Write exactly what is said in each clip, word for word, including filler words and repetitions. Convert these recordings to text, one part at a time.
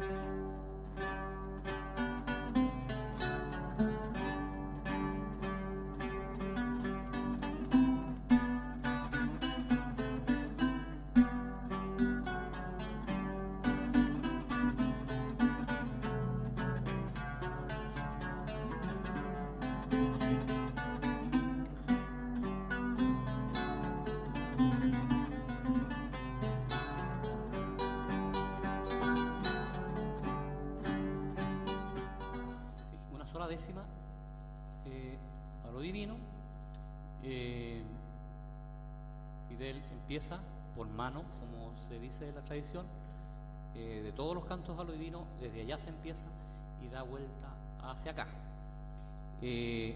Décima eh, a lo divino. eh, Fidel empieza por mano, como se dice en la tradición, eh, de todos los cantos a lo divino, desde allá se empieza y da vuelta hacia acá. eh,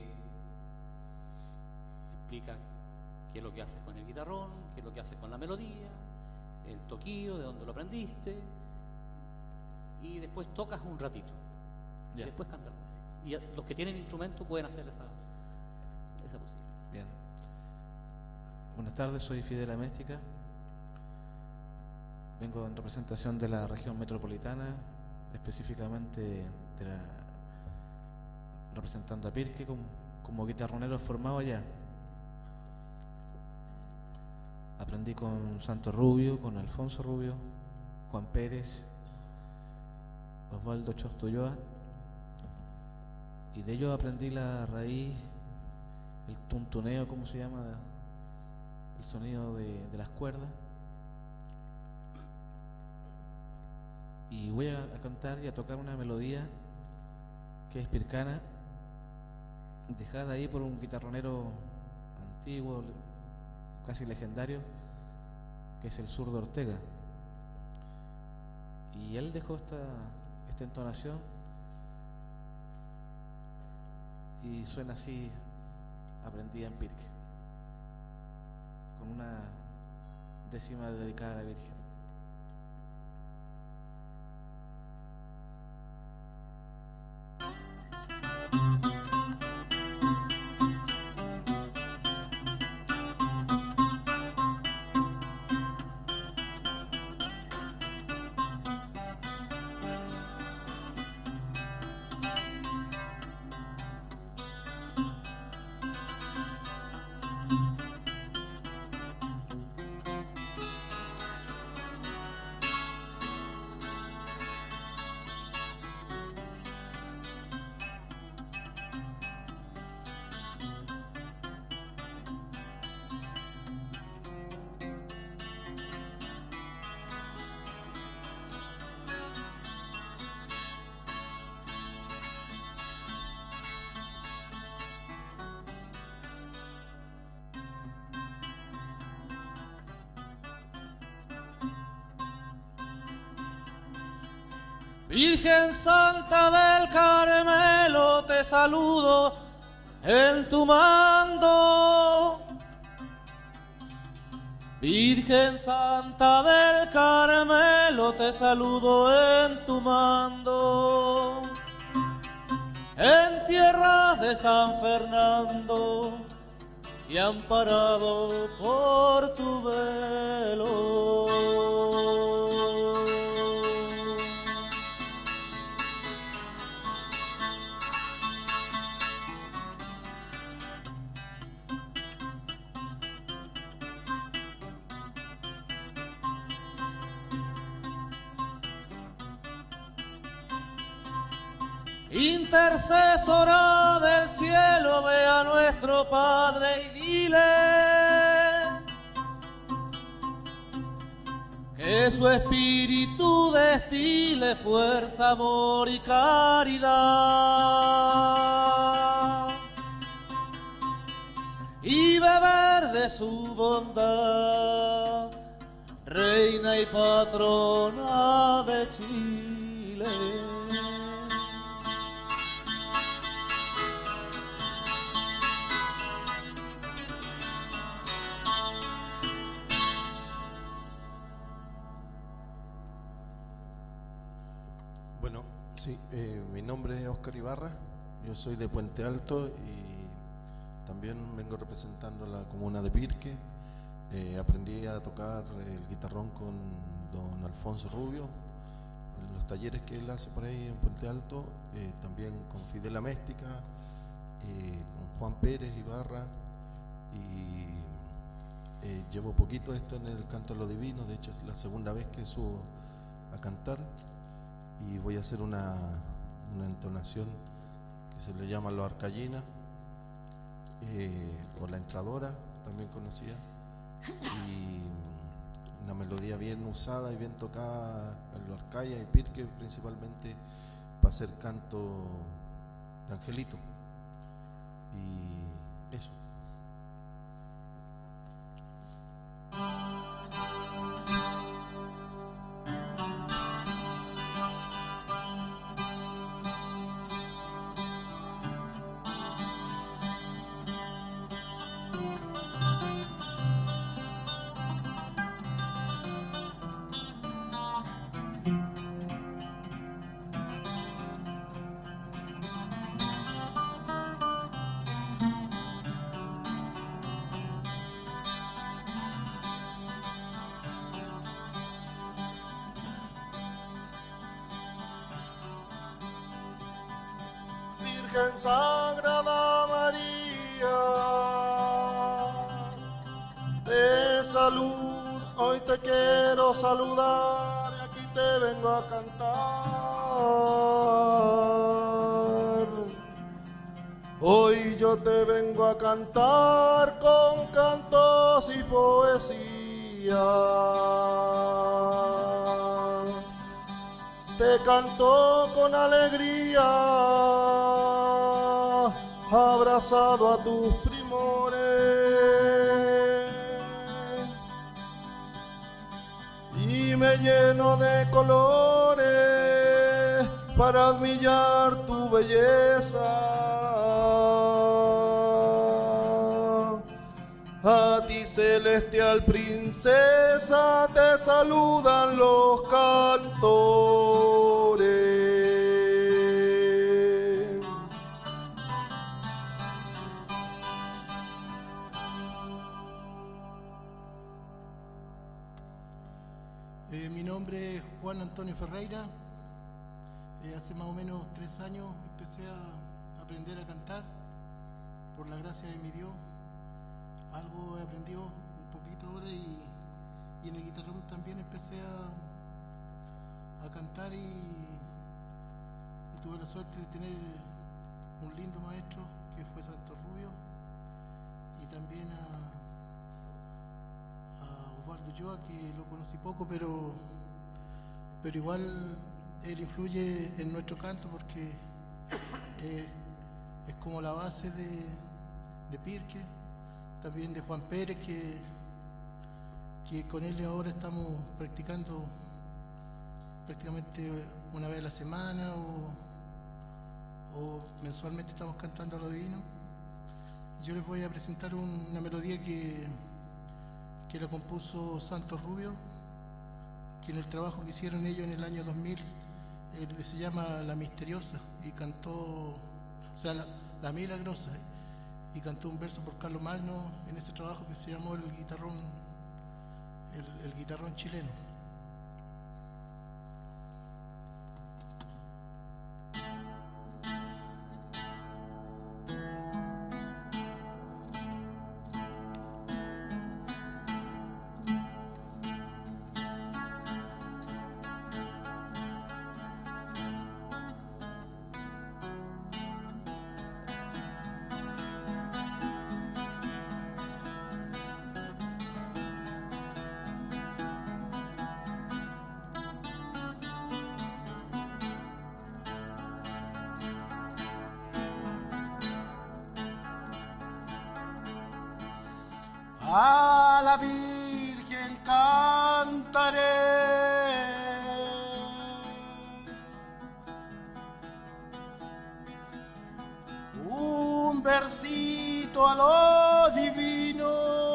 explica qué es lo que haces con el guitarrón, qué es lo que haces con la melodía, el toquillo, de dónde lo aprendiste, y después tocas un ratito, yeah. Y después cantas. Y los que tienen instrumento pueden hacer esa, esa posibilidad. Bien. Buenas tardes, soy Fidel Améstica. Vengo en representación de la región metropolitana, específicamente de la, representando a Pirque como, como guitarronero formado allá. Aprendí con Santo Rubio, con Alfonso Rubio, Juan Pérez, Osvaldo Chostulloa. Y de ellos aprendí la raíz, el tuntuneo, ¿cómo se llama? El sonido de, de las cuerdas. Y voy a, a cantar y a tocar una melodía que es pircana, dejada ahí por un guitarronero antiguo, casi legendario, que es el Zurdo Ortega. Y él dejó esta, esta entonación. Y suena así, aprendida en Pirque, con una décima dedicada a la Virgen. Virgen Santa del Carmelo, te saludo en tu mando. Virgen Santa del Carmelo, te saludo en tu mando. En tierras de San Fernando y amparado por tu velo. Intercesora del cielo, ve a nuestro Padre y dile que su espíritu destile fuerza, amor y caridad, y beber de su bondad, reina y patrona de Chile. Bueno, sí, eh, mi nombre es Óscar Ibarra, yo soy de Puente Alto y también vengo representando la comuna de Pirque. Eh, aprendí a tocar el guitarrón con don Alfonso Rubio en los talleres que él hace por ahí en Puente Alto, eh, también con Fidel Améstica, eh, con Juan Pérez Ibarra, y eh, llevo poquito esto en el canto a lo divino. De hecho es la segunda vez que subo a cantar, y voy a hacer una, una entonación que se le llama Lo Arcayina, eh, o La Entradora, también conocida, y una melodía bien usada y bien tocada en Lo Arcaya y Pirque, principalmente para hacer canto de Angelito. Y eso. Virgen Sagrada María, de salud, hoy te quiero saludar y aquí te vengo a cantar. Hoy yo te vengo a cantar con cantos y poesía. Te canto con alegría, abrazado a tus primores, y me lleno de colores para admirar tu belleza. A ti, celestial princesa, te saludan los cantores. Eh, mi nombre es Juan Antonio Ferreira. Eh, hace más o menos tres años empecé a aprender a cantar por la gracia de mi Dios. Algo he aprendido un poquito ahora, y, y en el guitarrón también empecé a, a cantar, y, y tuve la suerte de tener un lindo maestro que fue Santo Rubio, y también a, a Osvaldo Ulloa, que lo conocí poco, pero, pero igual él influye en nuestro canto porque es, es como la base de, de Pirque. También de Juan Pérez, que, que con él ahora estamos practicando prácticamente una vez a la semana, o, o mensualmente estamos cantando a lo divino. Yo les voy a presentar un, una melodía que, que la compuso Santos Rubio, que en el trabajo que hicieron ellos en el año dos mil eh, se llama La Misteriosa, y cantó, o sea, La, la Milagrosa, y cantó un verso por Carlos Magno en este trabajo que se llamó el guitarrón, el, el guitarrón chileno. A la Virgen cantaré, un versito a lo divino.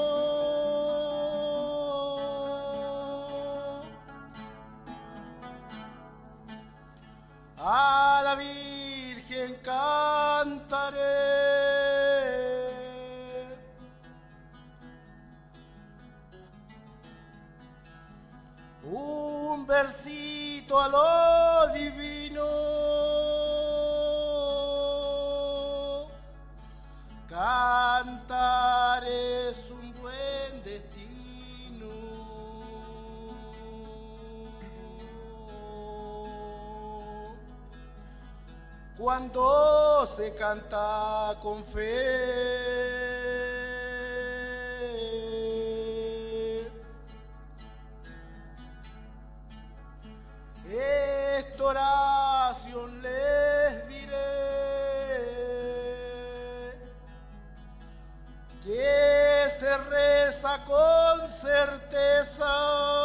A la Virgen cantaré, un versito a lo cuando se canta con fe. Esta oración les diré, que se reza con certeza,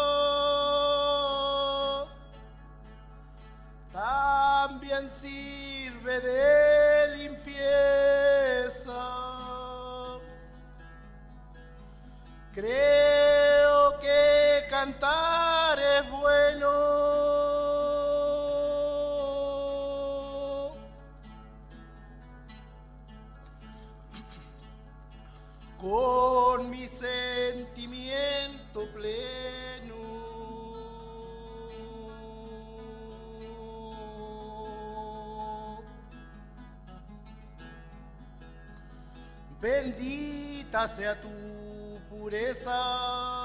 también sirve de limpieza. Creo que cantar es bueno, con mi sentimiento pleno. Bendita sea tu pureza.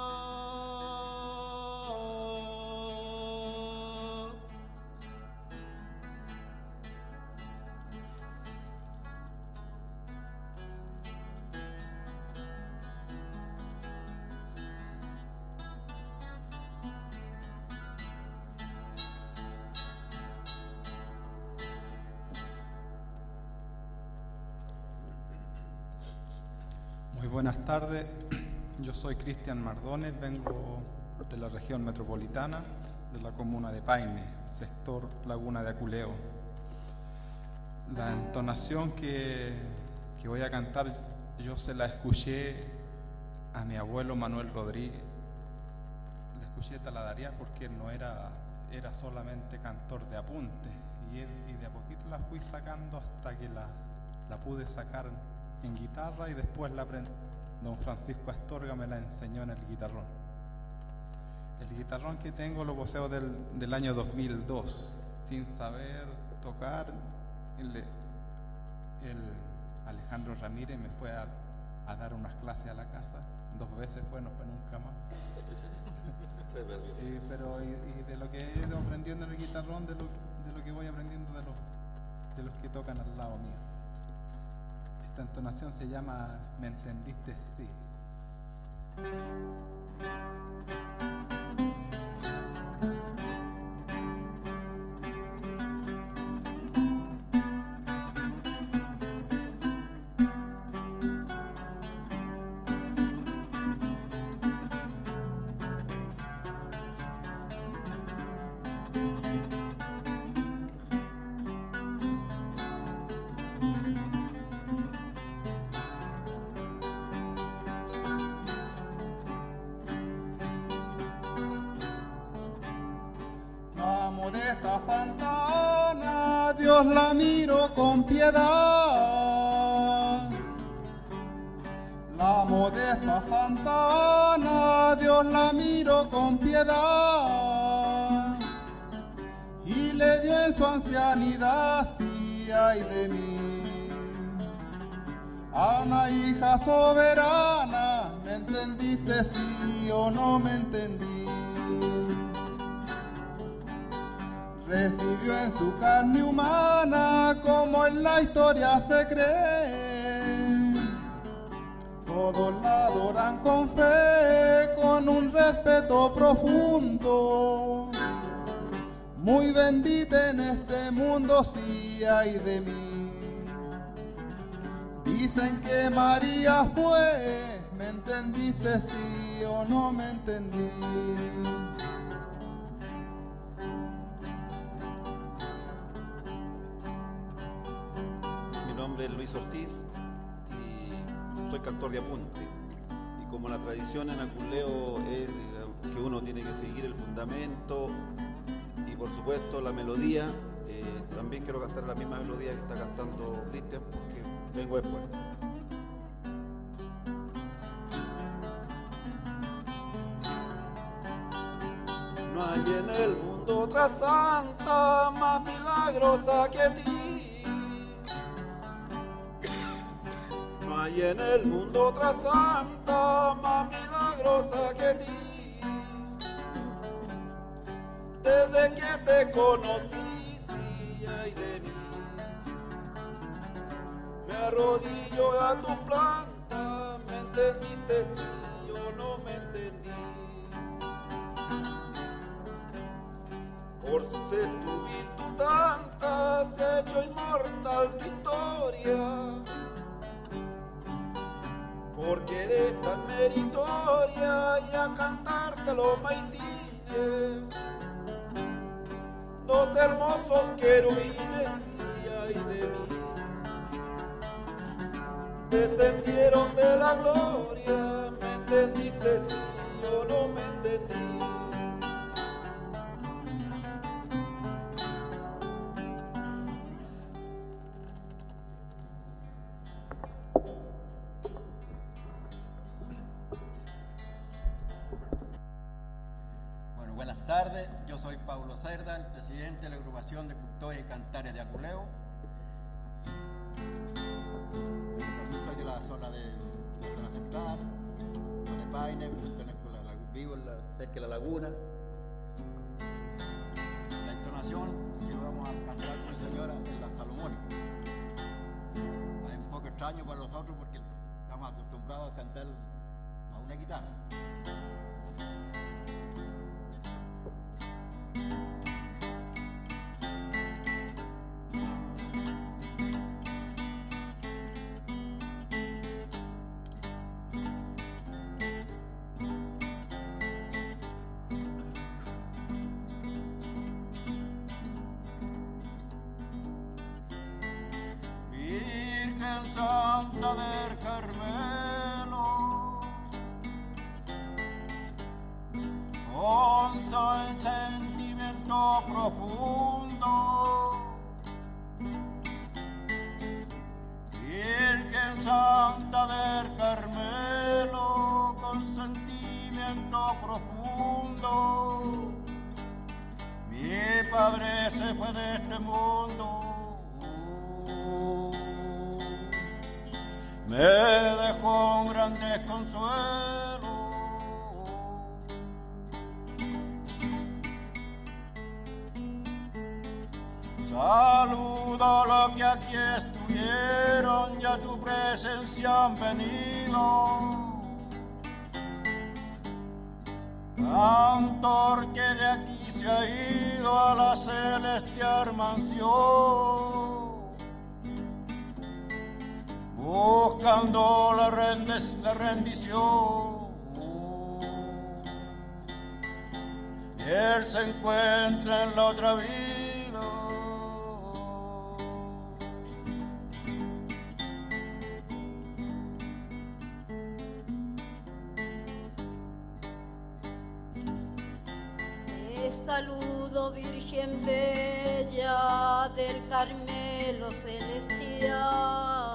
Muy buenas tardes, yo soy Cristian Mardones, vengo de la región metropolitana, de la comuna de Paine, sector Laguna de Aculeo. La entonación que, que voy a cantar yo se la escuché a mi abuelo Manuel Rodríguez. La escuché taladrariar porque él no era, era solamente cantor de apuntes, y, él, y de a poquito la fui sacando hasta que la, la pude sacar en guitarra, y después la aprendí. Don Francisco Astorga me la enseñó en el guitarrón. El guitarrón que tengo lo poseo del, del año dos mil dos, sin saber tocar. El, el Alejandro Ramírez me fue a, a dar unas clases a la casa, dos veces fue, no fue nunca más. y, pero y, y de lo que he ido aprendiendo en el guitarrón, de lo, de lo que voy aprendiendo de los, de los que tocan al lado mío. Esta entonación se llama ¿Me entendiste? Sí. Modesta Santana, Dios la miro con piedad. La modesta Santana, Dios la miro con piedad. Y le dio en su ancianidad, sí, ay de mí, a una hija soberana. ¿Me entendiste, sí o no me entendí? Recibió en su carne humana, como en la historia se cree. Todos la adoran con fe, con un respeto profundo. Muy bendita en este mundo, sí, ay de mí. Dicen que María fue, ¿me entendiste, sí o no me entendí? Mi nombre es Luis Ortiz y soy cantor de apunte. Y como la tradición en Aculeo es que uno tiene que seguir el fundamento y por supuesto la melodía, eh, también quiero cantar la misma melodía que está cantando Cristian porque vengo después. No hay en el mundo otra santa más milagrosa que ti. No hay en el mundo otra santa más milagrosa que ti. Desde que te conocí, sí, ay de mí. arrodillo a tu planta. ¿Me entendiste? Si yo no me entendí. Por ser tu virtud tanta, se ha hecho inmortal tu historia. Porque eres tan meritoria y a cantarte los maitines, dos hermosos querubines y ay de mí, descendieron de la gloria. ¿Me entendiste? Si yo no me entendí. Buenas tardes, yo soy Pablo Cerda, el presidente de la agrupación de cultores y cantares de Aculeo. También soy de la zona de la zona central, zona de Paine, vivo en la, cerca de la laguna. La entonación que vamos a cantar con la señora es la salomónica. Es un poco extraño para nosotros porque estamos acostumbrados a cantar a una guitarra. Santa del Carmelo, con su sentimiento profundo, Virgen Santa del Carmelo, con sentimiento profundo, mi padre se fue de este mundo. Me dejó un gran desconsuelo. Saludo a los que aquí estuvieron y a tu presencia han venido. Cantor que de aquí se ha ido a la celestial mansión, buscando la, rendes, la rendición. Él se encuentra en la otra vida. Te saludo, Virgen bella del Carmelo celestial.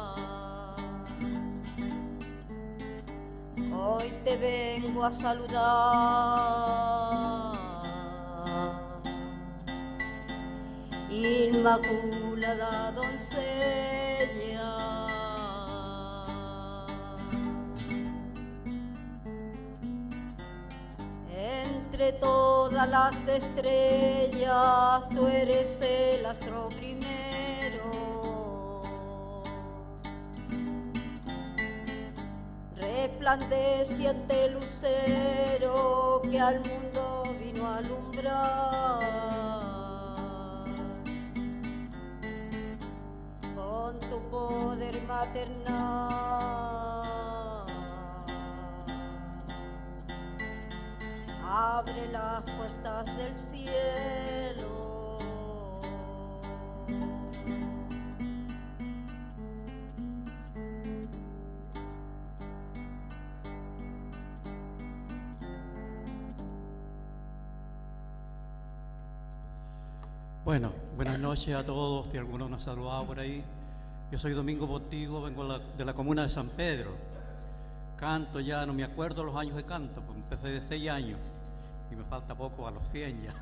Hoy te vengo a saludar, Inmaculada doncella. Entre todas las estrellas, tú eres el astro primero. Resplandeciente lucero que al mundo vino a alumbrar, con tu poder maternal abre las puertas del cielo. Bueno, buenas noches a todos, si alguno nos ha saludado por ahí. Yo soy Domingo Postigo, vengo la, de la comuna de San Pedro. Canto ya, no me acuerdo los años de canto, porque empecé de seis años y me falta poco a los cien ya.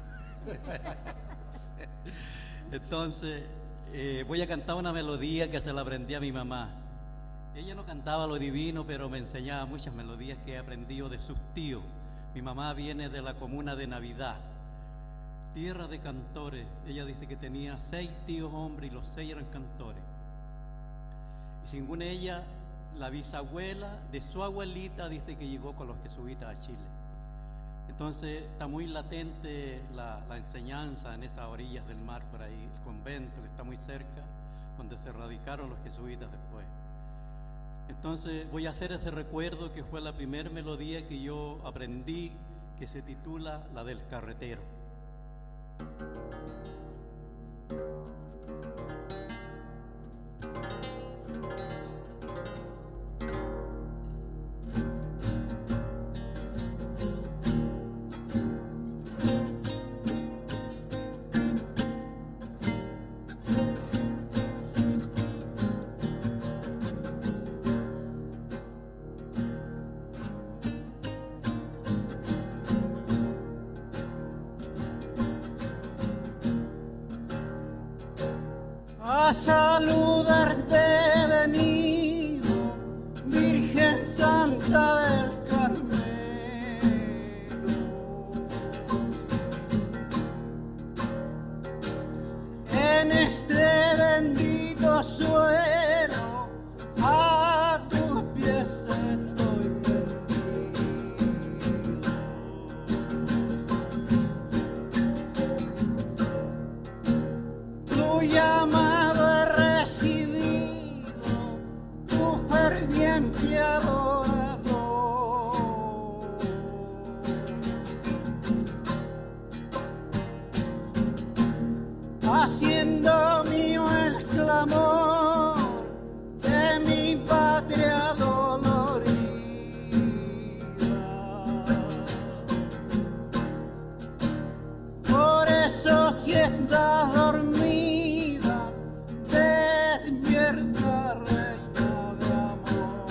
Entonces, eh, voy a cantar una melodía que se la aprendí a mi mamá. Ella no cantaba lo divino, pero me enseñaba muchas melodías que he aprendido de sus tíos. Mi mamá viene de la comuna de Navidad, tierra de cantores. Ella dice que tenía seis tíos hombres y los seis eran cantores. Y según ella, la bisabuela de su abuelita dice que llegó con los jesuitas a Chile. Entonces está muy latente la, la enseñanza en esas orillas del mar por ahí, el convento que está muy cerca, donde se radicaron los jesuitas después. Entonces voy a hacer ese recuerdo que fue la primera melodía que yo aprendí, que se titula La del Carretero. A saludarte he venido, Virgen Santa del Carmelo. En este bendito suelo, a tus pies estoy rendido. Tu llamado he recibido, tu ferviente adorador. Haciendo mío el clamor de mi patria dolorida. Por eso si estás dormida, despierta, reina de amor.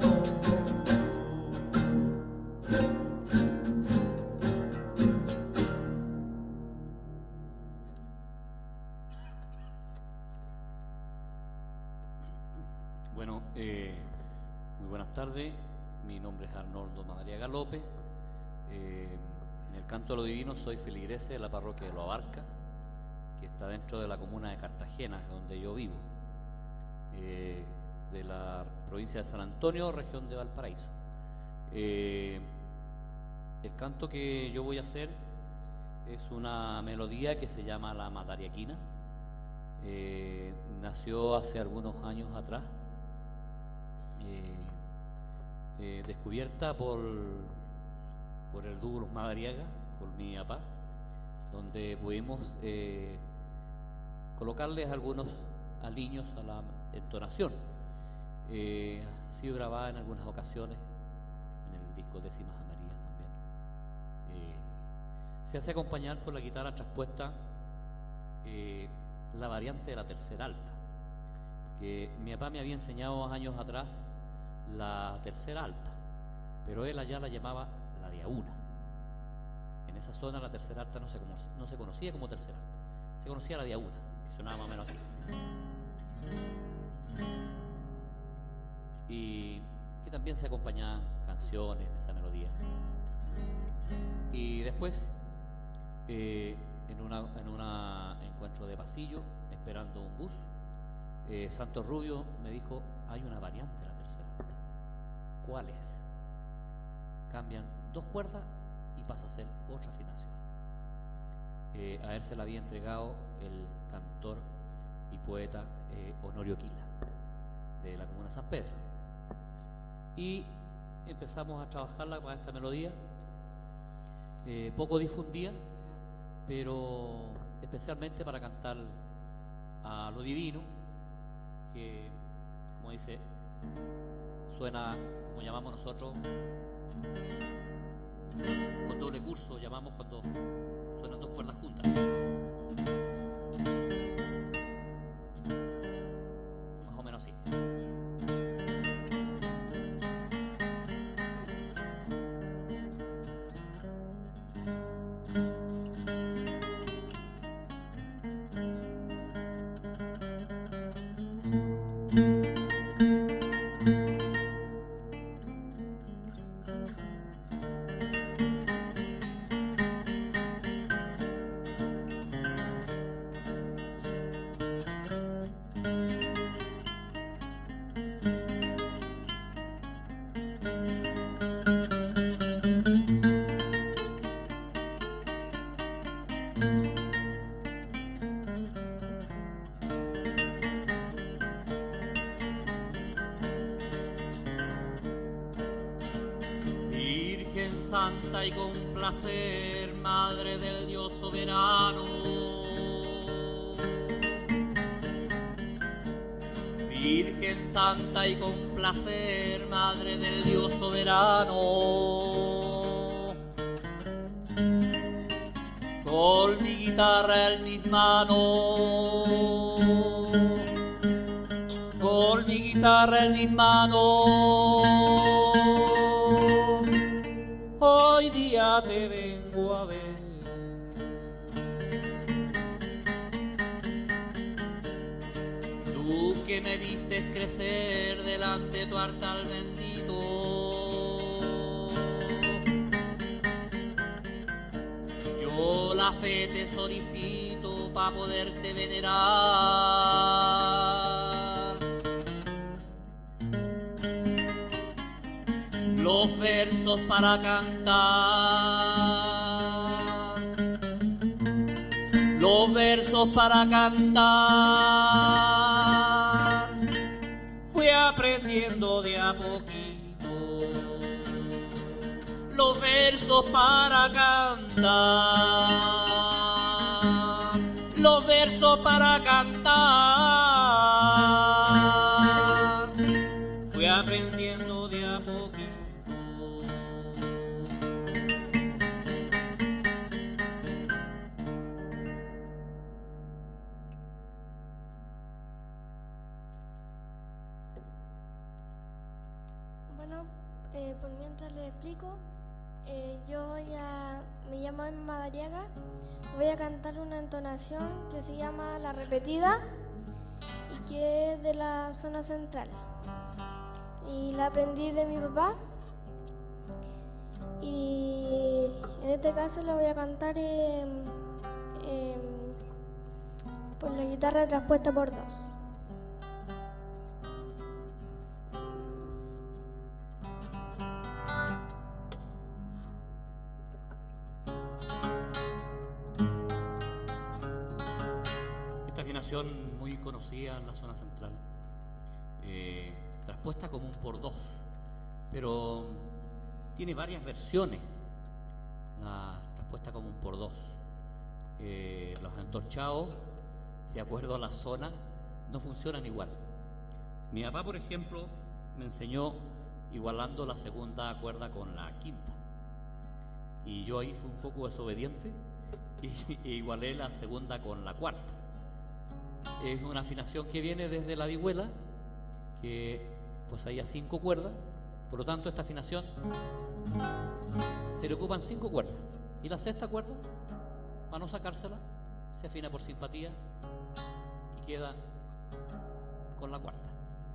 Bueno, eh, muy buenas tardes. Mi nombre es Arnoldo Madariaga López. Eh, en el canto de lo divino soy feligrese de la parroquia de Lo Abarca, que está dentro de la comuna de Cartagena, donde yo vivo, eh, de la provincia de San Antonio, región de Valparaíso. Eh, el canto que yo voy a hacer es una melodía que se llama La Madariaquina. Eh, nació hace algunos años atrás, eh, eh, descubierta por, por el dúo Los Madariaga, por mi papá, donde pudimos eh, colocarles algunos aliños a la entonación. Eh, ha sido grabada en algunas ocasiones en el disco Décimas Amarillas también. Eh, se hace acompañar por la guitarra traspuesta eh, la variante de la tercera alta, que mi papá me había enseñado años atrás la tercera alta, pero él allá la llamaba la de a una. En esa zona la tercera alta no se, no se conocía como tercera alta, se conocía la de a una, que sonaba más o menos así. Y que también se acompañaban canciones de esa melodía. Y después, eh, en un en una encuentro de pasillo, esperando un bus, eh, Santos Rubio me dijo: hay una variante de la tercera alta. ¿Cuál es? Cambian dos cuerdas y pasa a ser otra afinación. Eh, a él se la había entregado el cantor y poeta eh, Honorio Quila, de la comuna de San Pedro. Y empezamos a trabajarla con esta melodía, eh, poco difundida, pero especialmente para cantar a lo divino, que, como dice, suena como llamamos nosotros, con doble curso, llamamos cuando suenan dos cuerdas juntas. Más o menos así. santa y con placer, Madre del Dios soberano. Virgen santa y con placer, Madre del Dios soberano. Con mi guitarra en mis manos, con mi guitarra en mis manos, hoy día te vengo a ver. Tú que me viste crecer delante de tu altar bendito, yo la fe te solicito pa' poderte venerar. Los versos para cantar, los versos para cantar, fui aprendiendo de a poquito. Los versos para cantar, los versos para cantar, fui aprendiendo de a poquito. Bueno, eh, por mientras les explico, eh, yo voy a, me llamo Emma Madariaga, voy a cantar una entonación que se llama La Repetida y que es de la zona central. Y la aprendí de mi papá y en este caso la voy a cantar eh, eh, por la guitarra traspuesta por dos. Esta afinación muy conocida en la zona central, eh, traspuesta como un por dos, pero tiene varias versiones. La traspuesta como un por dos, eh, los entorchados, de acuerdo a la zona, no funcionan igual. Mi papá, por ejemplo, me enseñó igualando la segunda cuerda con la quinta, y yo ahí fui un poco desobediente y, y igualé la segunda con la cuarta. Es una afinación que viene desde la vihuela, que pues hay a cinco cuerdas, por lo tanto esta afinación se le ocupan cinco cuerdas, y la sexta cuerda, para no sacársela, se afina por simpatía y queda con la cuarta.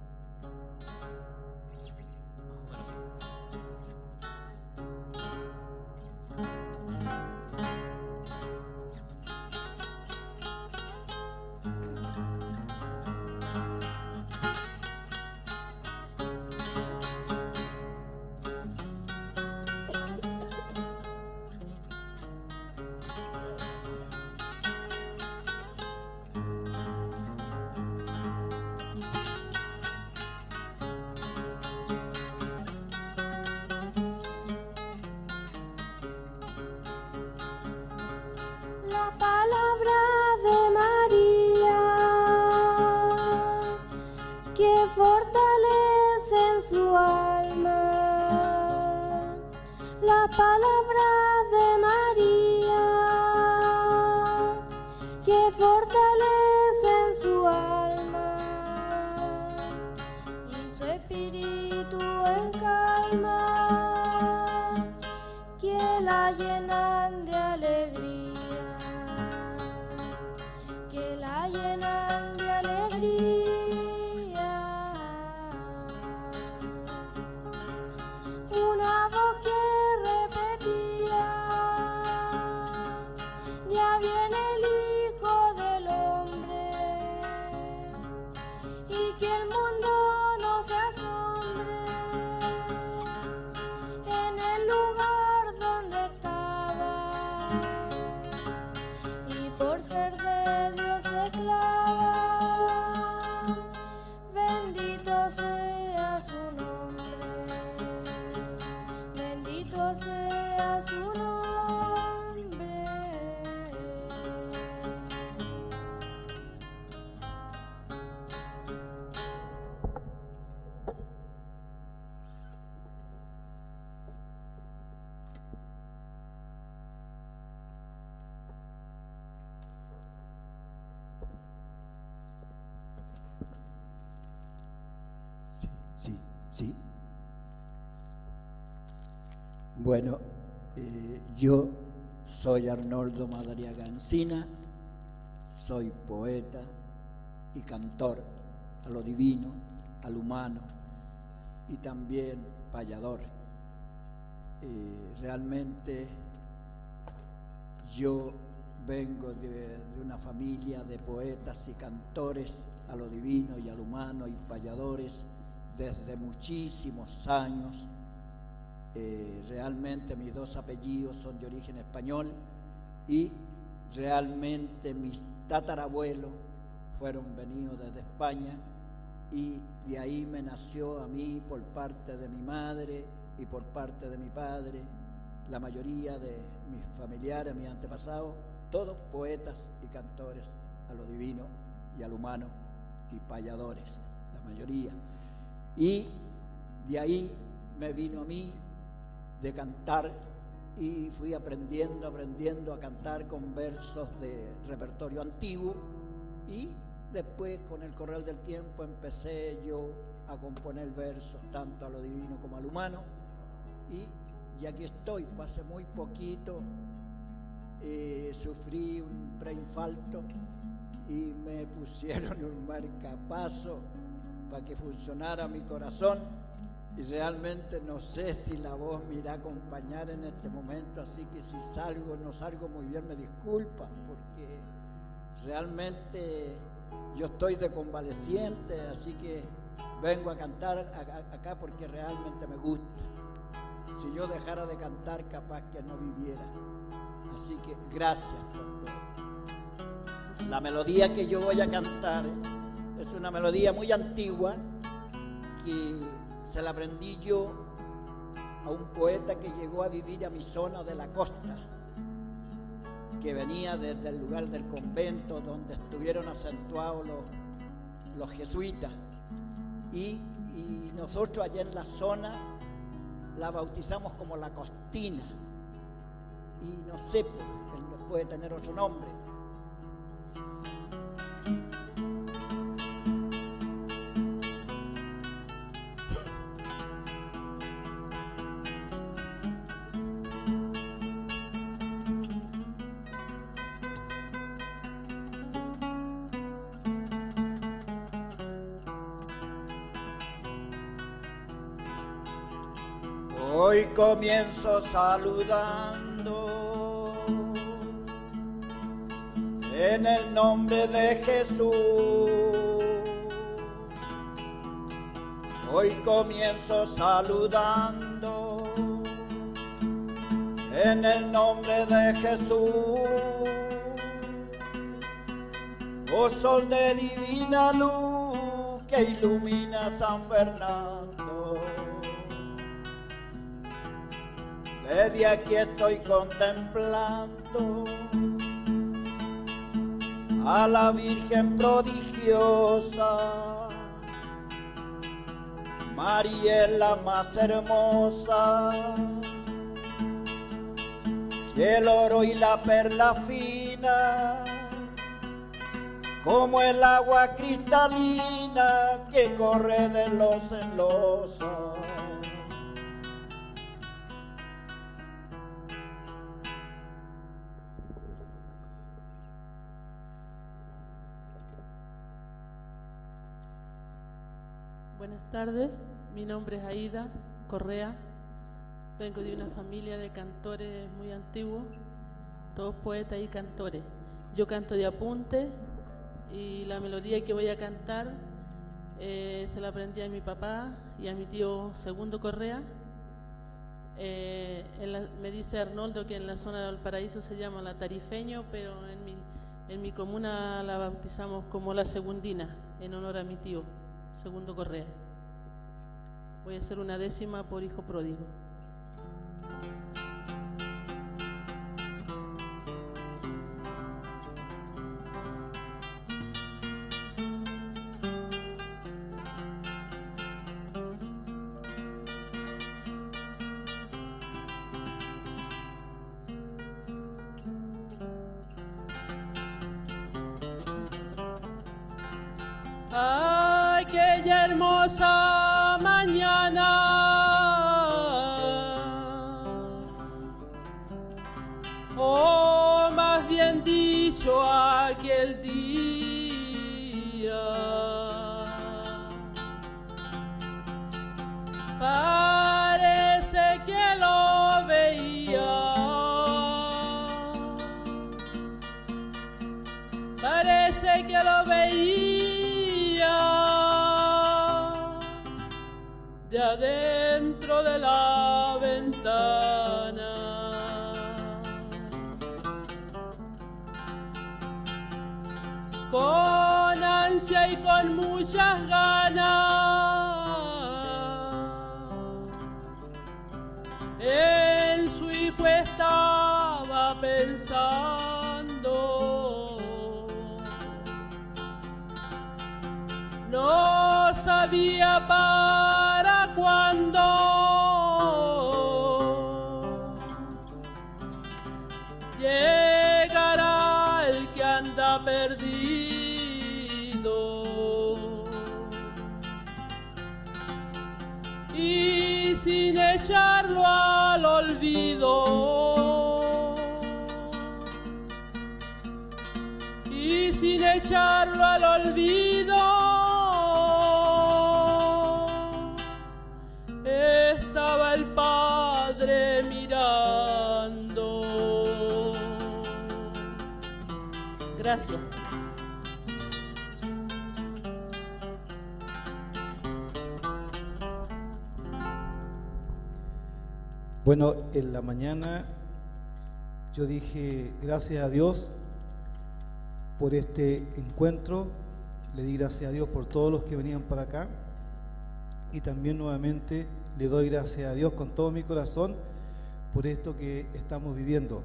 La palabra de María que fortalece en su alma. La palabra de María que fortalece en su alma y su espíritu en calma, que la llenan de alegría, que la llenan de alegría. Una voz que repetía: ya viene el Hijo del Hombre. Sí. Bueno, eh, yo soy Arnoldo Madariaga Encina, soy poeta y cantor a lo divino, al humano y también payador. Eh, realmente yo vengo de, de una familia de poetas y cantores a lo divino y al humano y payadores desde muchísimos años. Eh, realmente mis dos apellidos son de origen español y realmente mis tatarabuelos fueron venidos desde España y de ahí me nació a mí por parte de mi madre y por parte de mi padre, la mayoría de mis familiares, mis antepasados, todos poetas y cantores a lo divino y al humano y payadores, la mayoría. Y de ahí me vino a mí de cantar y fui aprendiendo, aprendiendo a cantar con versos de repertorio antiguo y después con el correr del tiempo empecé yo a componer versos tanto a lo divino como al humano y, y aquí estoy. Pues hace muy poquito eh, sufrí un preinfarto y me pusieron un marcapaso para que funcionara mi corazón y realmente no sé si la voz me irá a acompañar en este momento, así que si salgo, no salgo muy bien, me disculpan, porque realmente yo estoy de convaleciente, así que vengo a cantar acá porque realmente me gusta. Si yo dejara de cantar, capaz que no viviera. Así que gracias por todo. La melodía que yo voy a cantar es una melodía muy antigua que se la aprendí yo a un poeta que llegó a vivir a mi zona de la costa, que venía desde el lugar del convento donde estuvieron acentuados los, los jesuitas. Y, y nosotros allá en la zona la bautizamos como la Costina. Y no sé, pues, él puede tener otro nombre. Hoy comienzo saludando en el nombre de Jesús. Hoy comienzo saludando en el nombre de Jesús. Oh sol de divina luz que ilumina San Fernando. Desde aquí estoy contemplando a la Virgen prodigiosa, María es la más hermosa, que el oro y la perla fina, como el agua cristalina que corre de los en losa. Buenas tardes, mi nombre es Aida Correa, vengo de una familia de cantores muy antiguos, todos poetas y cantores. Yo canto de apunte y la melodía que voy a cantar eh, se la aprendí a mi papá y a mi tío Segundo Correa. Eh, en la, me dice Arnoldo que en la zona de Valparaíso se llama la Tarifeño, pero en mi, en mi comuna la bautizamos como la Segundina, en honor a mi tío Segundo Correa. Voy a hacer una décima por hijo pródigo. Ay, qué hermosa mañana aquel día. Parece que lo veía, parece que lo veía de adentro de la ventana. Con ansia y con muchas ganas, en su hijo estaba pensando. No sabía para cuándo llegará el que anda perdido. Y sin echarlo al olvido, y sin echarlo al olvido, estaba el padre mirando. Gracias. Bueno, en la mañana yo dije gracias a Dios por este encuentro, le di gracias a Dios por todos los que venían para acá y también nuevamente le doy gracias a Dios con todo mi corazón por esto que estamos viviendo.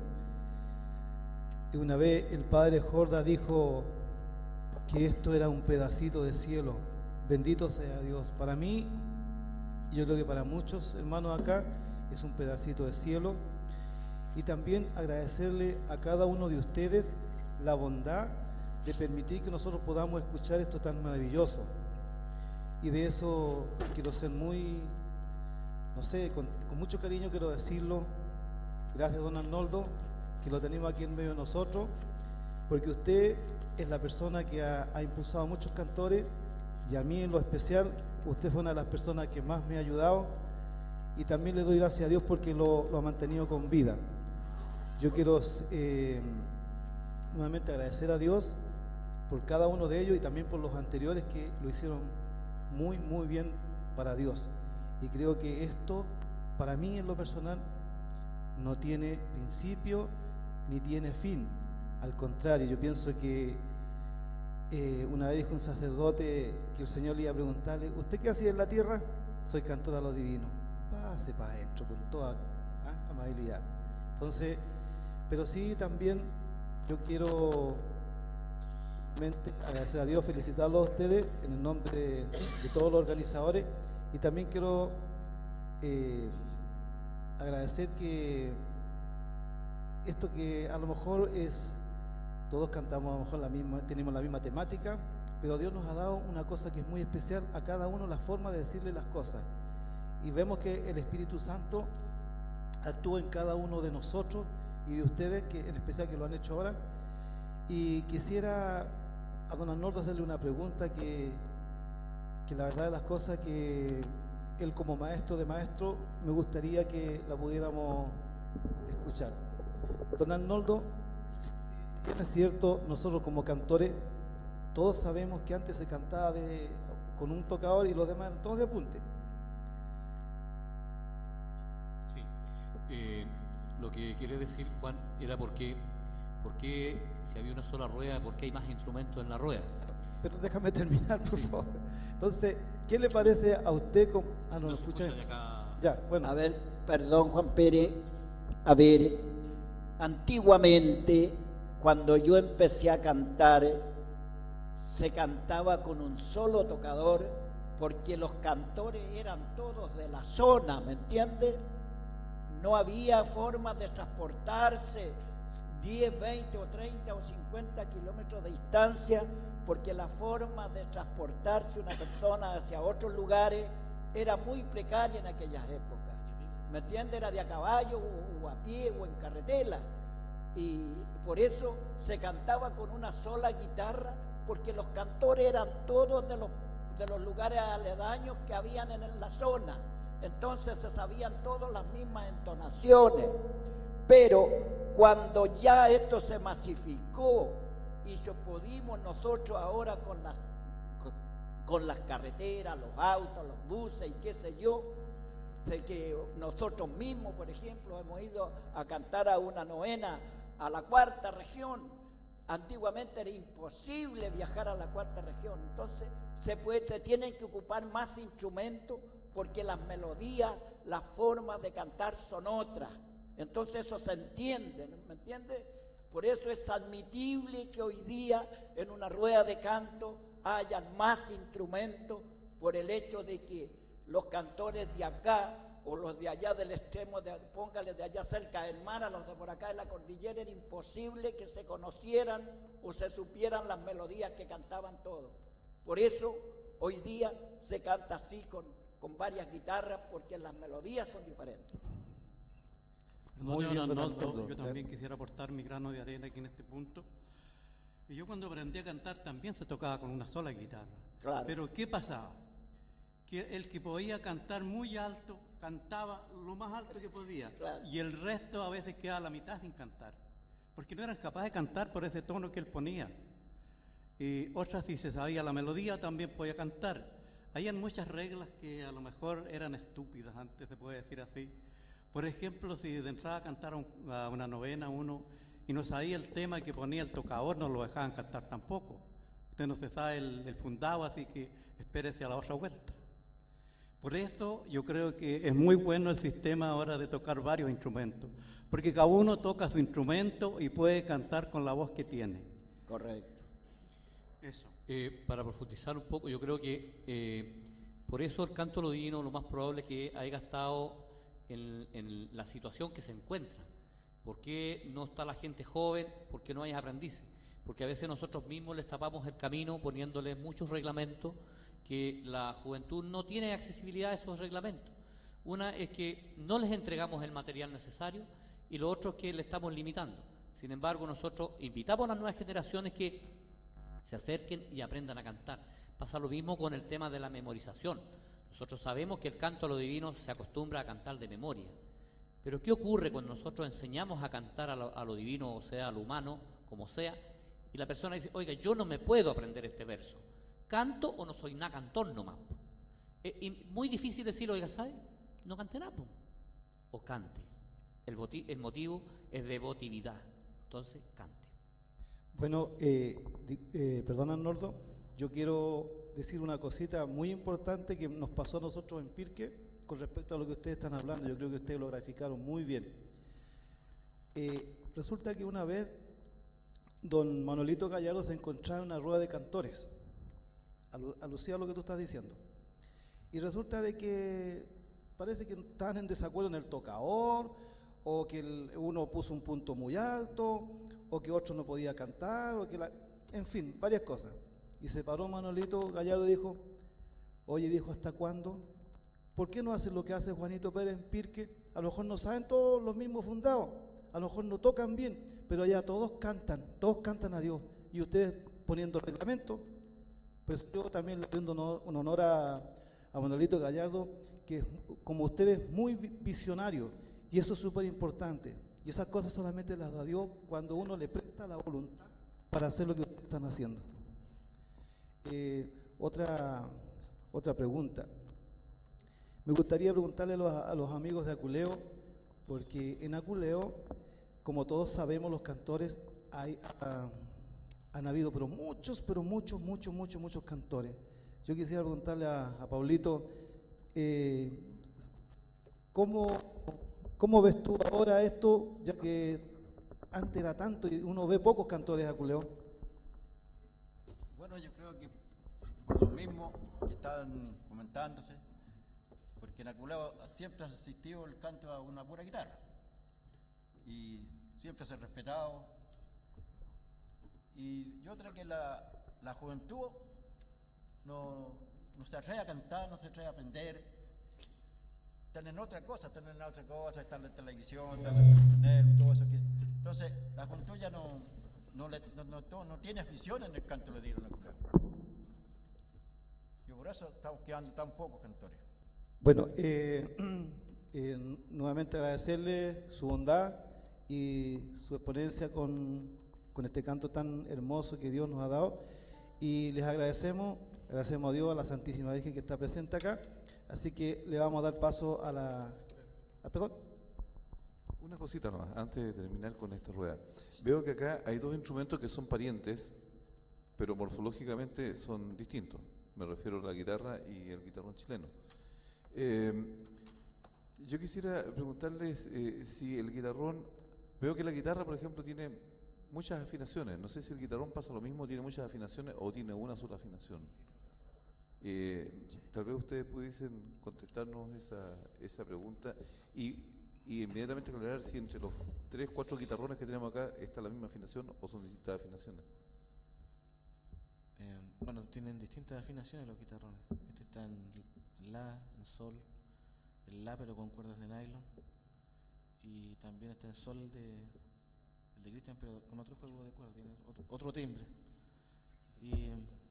Y una vez el padre Jorda dijo que esto era un pedacito de cielo, bendito sea Dios. Para mí, yo creo que para muchos hermanos acá, es un pedacito de cielo. Y también agradecerle a cada uno de ustedes la bondad de permitir que nosotros podamos escuchar esto tan maravilloso. Y de eso quiero ser muy, no sé, con, con mucho cariño quiero decirlo. Gracias, don Arnoldo, que lo tenemos aquí en medio de nosotros, porque usted es la persona que ha, ha impulsado a muchos cantores, y a mí en lo especial, usted fue una de las personas que más me ha ayudado. Y también le doy gracias a Dios porque lo, lo ha mantenido con vida. Yo quiero eh, nuevamente agradecer a Dios por cada uno de ellos y también por los anteriores que lo hicieron muy, muy bien para Dios. Y creo que esto, para mí en lo personal, no tiene principio ni tiene fin. Al contrario, yo pienso que eh, una vez dijo un sacerdote que el Señor le iba a preguntarle: ¿usted qué hacía en la tierra? Soy cantor a lo divino. Pase para adentro con toda ¿ah? amabilidad. Entonces, pero sí también yo quiero agradecer a Dios, felicitarlos a ustedes en el nombre de, de todos los organizadores, y también quiero eh, agradecer que esto que a lo mejor es, todos cantamos a lo mejor la misma, tenemos la misma temática, pero Dios nos ha dado una cosa que es muy especial a cada uno, la forma de decirle las cosas. Y vemos que el Espíritu Santo actúa en cada uno de nosotros y de ustedes, que en especial que lo han hecho ahora. Y quisiera a don Arnoldo hacerle una pregunta que, que la verdad de las cosas que él como maestro de maestro me gustaría que la pudiéramos escuchar. Don Arnoldo, si bien es cierto, nosotros como cantores todos sabemos que antes se cantaba de, con un tocador y los demás eran todos de apunte. Eh, lo que quiere decir Juan era por qué, por qué si había una sola rueda, por qué hay más instrumentos en la rueda. Pero déjame terminar, por sí. favor. Entonces, ¿qué le parece a usted? Con... Ah, no, no lo se escuché. escucha de acá. Ya, bueno. A ver, perdón, Juan Pérez. A ver, antiguamente, cuando yo empecé a cantar, se cantaba con un solo tocador, porque los cantores eran todos de la zona, ¿me entiende? No había forma de transportarse diez, veinte o treinta o cincuenta kilómetros de distancia, porque la forma de transportarse una persona hacia otros lugares era muy precaria en aquellas épocas. ¿Me entiende? Era de a caballo o, o a pie o en carretela. Y Por eso se cantaba con una sola guitarra, porque los cantores eran todos de los, de los lugares aledaños que habían en la zona. Entonces se sabían todas las mismas entonaciones. Pero cuando ya esto se masificó y se pudimos nosotros ahora con las, con, con las carreteras, los autos, los buses y qué sé yo, de que nosotros mismos, por ejemplo, hemos ido a cantar a una novena a la cuarta región. Antiguamente era imposible viajar a la cuarta región, entonces se, puede, se tienen que ocupar más instrumentos porque las melodías, las formas de cantar son otras. Entonces eso se entiende, ¿me entiende? Por eso es admitible que hoy día en una rueda de canto hayan más instrumentos, por el hecho de que los cantores de acá o los de allá del extremo, de, póngale de allá cerca del mar, a los de por acá de la cordillera, era imposible que se conocieran o se supieran las melodías que cantaban todos. Por eso hoy día se canta así con, con varias guitarras, porque las melodías son diferentes. Muy bien, Arnoldo, yo también quisiera aportar mi grano de arena aquí en este punto. Y yo cuando aprendí a cantar también se tocaba con una sola guitarra. Claro. Pero ¿qué pasaba? Que el que podía cantar muy alto, cantaba lo más alto que podía. Claro. Y el resto a veces quedaba a la mitad sin cantar. Porque no eran capaces de cantar por ese tono que él ponía. Y otras, si se sabía la melodía, también podía cantar. Habían muchas reglas que a lo mejor eran estúpidas, antes se puede decir así. Por ejemplo, si de entrada cantaron a una novena uno y no sabía el tema que ponía el tocador, no lo dejaban cantar tampoco. Usted no se sabe el, el fundado, así que espérese a la otra vuelta. Por eso yo creo que es muy bueno el sistema ahora de tocar varios instrumentos, porque cada uno toca su instrumento y puede cantar con la voz que tiene. Correcto. Eso. Eh, para profundizar un poco, yo creo que eh, por eso el canto lodino lo más probable es que haya estado en, en la situación que se encuentra. ¿Por qué no está la gente joven? ¿Por qué no hay aprendices? Porque a veces nosotros mismos les tapamos el camino poniéndoles muchos reglamentos que la juventud no tiene accesibilidad a esos reglamentos. Una es que no les entregamos el material necesario y lo otro es que le estamos limitando. Sin embargo, nosotros invitamos a las nuevas generaciones que se acerquen y aprendan a cantar. Pasa lo mismo con el tema de la memorización. Nosotros sabemos que el canto a lo divino se acostumbra a cantar de memoria. Pero ¿qué ocurre cuando nosotros enseñamos a cantar a lo, a lo divino, o sea, a lo humano, como sea, y la persona dice, oiga, yo no me puedo aprender este verso? ¿Canto o no soy nada cantor nomás? Eh, y muy difícil decir, oiga, ¿sabe? No cante nada, o cante. El, el motivo es devotividad, entonces cante. Bueno, eh, eh, perdón Arnoldo, yo quiero decir una cosita muy importante que nos pasó a nosotros en Pirque con respecto a lo que ustedes están hablando. Yo creo que ustedes lo graficaron muy bien. Eh, resulta que una vez don Manolito Gallardo se encontraba en una rueda de cantores, alu alusiva a lo que tú estás diciendo, y resulta de que parece que estaban en desacuerdo en el tocador, o que el, uno puso un punto muy alto, o que otro no podía cantar, o que la, en fin, varias cosas. Y se paró Manolito Gallardo y dijo, oye, dijo, ¿hasta cuándo? ¿Por qué no hacen lo que hace Juanito Pérez en Pirque? A lo mejor no saben todos los mismos fundados, a lo mejor no tocan bien, pero allá todos cantan, todos cantan a Dios. Y ustedes poniendo reglamento, pues yo también le rindo honor, un honor a, a Manolito Gallardo, que como ustedes muy visionario, y eso es súper importante. Y esas cosas solamente las da Dios cuando uno le presta la voluntad para hacer lo que ustedes están haciendo. Eh, otra, otra pregunta. Me gustaría preguntarle a los, a los amigos de Aculeo, porque en Aculeo, como todos sabemos, los cantores hay, uh, han habido, pero muchos, pero muchos, muchos, muchos, muchos cantores. Yo quisiera preguntarle a, a Paulito, eh, ¿cómo, ¿cómo ves tú ahora esto, ya que antes era tanto y uno ve pocos cantores de Aculeo? Bueno, yo creo que por lo mismo que estaban comentándose, porque en Aculeo siempre ha asistido el canto a una pura guitarra y siempre se ha respetado. Y yo creo que la, la juventud no, no se atreve a cantar, no se atreve a aprender. Están en otra cosa, están en otra cosa, están en la televisión, están en internet, todo eso que Entonces, la Juntuya no, no, le, no, no, no tiene afición en el canto de Divino Naculeo. Y por eso estamos quedando tan pocos cantores. Bueno, eh, eh, nuevamente agradecerle su bondad y su exponencia con, con este canto tan hermoso que Dios nos ha dado. Y les agradecemos, agradecemos a Dios, a la Santísima Virgen que está presente acá. Así que le vamos a dar paso a la... A, perdón. Una cosita nomás, antes de terminar con esta rueda. Veo que acá hay dos instrumentos que son parientes, pero morfológicamente son distintos. Me refiero a la guitarra y el guitarrón chileno. Eh, yo quisiera preguntarles eh, si el guitarrón... Veo que la guitarra, por ejemplo, tiene muchas afinaciones. No sé si el guitarrón pasa lo mismo, tiene muchas afinaciones o tiene una sola afinación. Eh, tal vez ustedes pudiesen contestarnos esa, esa pregunta y, y inmediatamente aclarar si entre los tres, cuatro guitarrones que tenemos acá está la misma afinación o son distintas afinaciones. Eh, bueno, tienen distintas afinaciones los guitarrones. Este está en La, en Sol, en La pero con cuerdas de nylon, y también está en Sol de, el de Cristian pero con otro juego de cuerdas, tiene otro, otro timbre. Y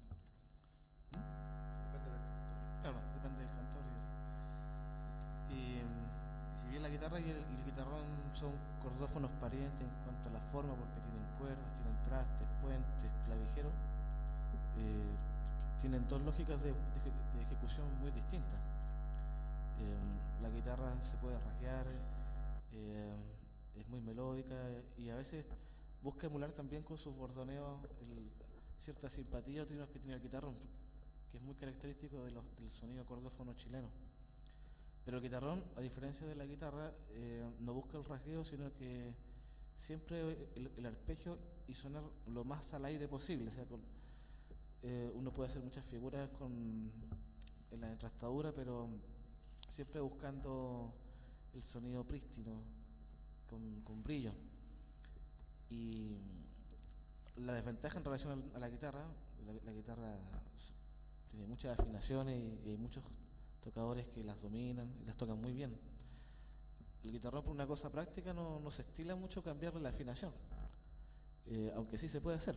claro, depende del cantor. Y, y, y si bien la guitarra y el, y el guitarrón son cordófonos parientes en cuanto a la forma, porque tienen cuerdas, tienen trastes, puentes, clavijeros, eh, tienen dos lógicas de, de, de ejecución muy distintas. Eh, la guitarra se puede rasguear, eh, es muy melódica y a veces busca emular también con sus bordoneos el, cierta simpatía o trinos que tiene el guitarrón, que es muy característico de los, del sonido cordófono chileno. Pero el guitarrón, a diferencia de la guitarra, eh, no busca el rasgueo, sino que siempre el, el arpegio y sonar lo más al aire posible. O sea, con, eh, uno puede hacer muchas figuras con, en la entrastadura, pero siempre buscando el sonido prístino, con, con brillo. Y la desventaja en relación a la guitarra, la, la guitarra tiene muchas afinaciones y, y hay muchos tocadores que las dominan y las tocan muy bien. El guitarrón, por una cosa práctica, no, no se estila mucho cambiarle la afinación, eh, aunque sí se puede hacer.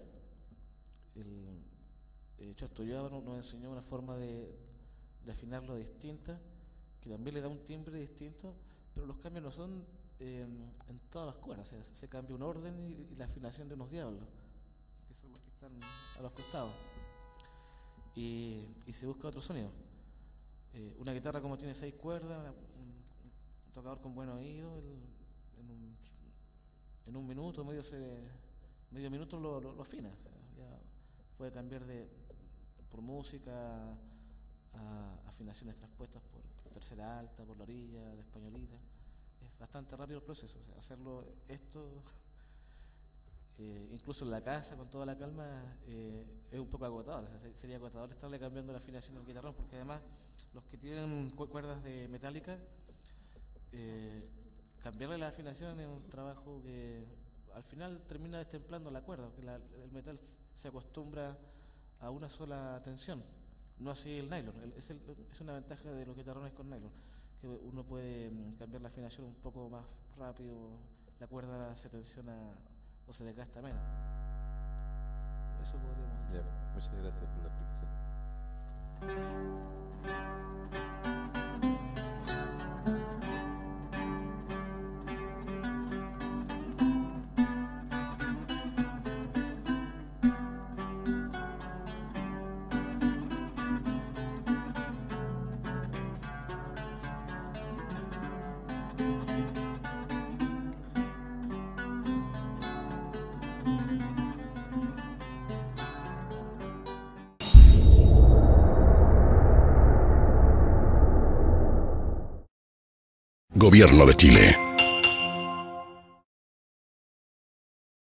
El, eh, Chostoyoa nos enseñó una forma de, de afinarlo distinta, que también le da un timbre distinto, pero los cambios no son eh, en todas las cuerdas, o sea, se cambia un orden y, y la afinación de unos diablos, que son los que están a los costados, y, y se busca otro sonido. Eh, una guitarra como tiene seis cuerdas, una, un, un tocador con buen oído, el, en, un, en un minuto, medio, se, medio minuto lo, lo, lo afina, o sea, ya puede cambiar de por música a afinaciones transpuestas por tercera alta, por la orilla, la españolita. Es bastante rápido el proceso, o sea, hacerlo esto, eh, incluso en la casa, con toda la calma, eh, es un poco agotador. O sea, sería agotador estarle cambiando la afinación del guitarrón, porque además los que tienen cu cuerdas de metálica, eh, cambiarle la afinación es un trabajo que al final termina destemplando la cuerda, porque la, el metal se acostumbra a una sola tensión. No así el nylon, el, es, el, es una ventaja de los guitarrones con nylon, que uno puede um, cambiar la afinación un poco más rápido, la cuerda se tensiona o se desgasta menos. Eso podríamos decir. Ya, muchas gracias por la explicación. Gobierno de Chile.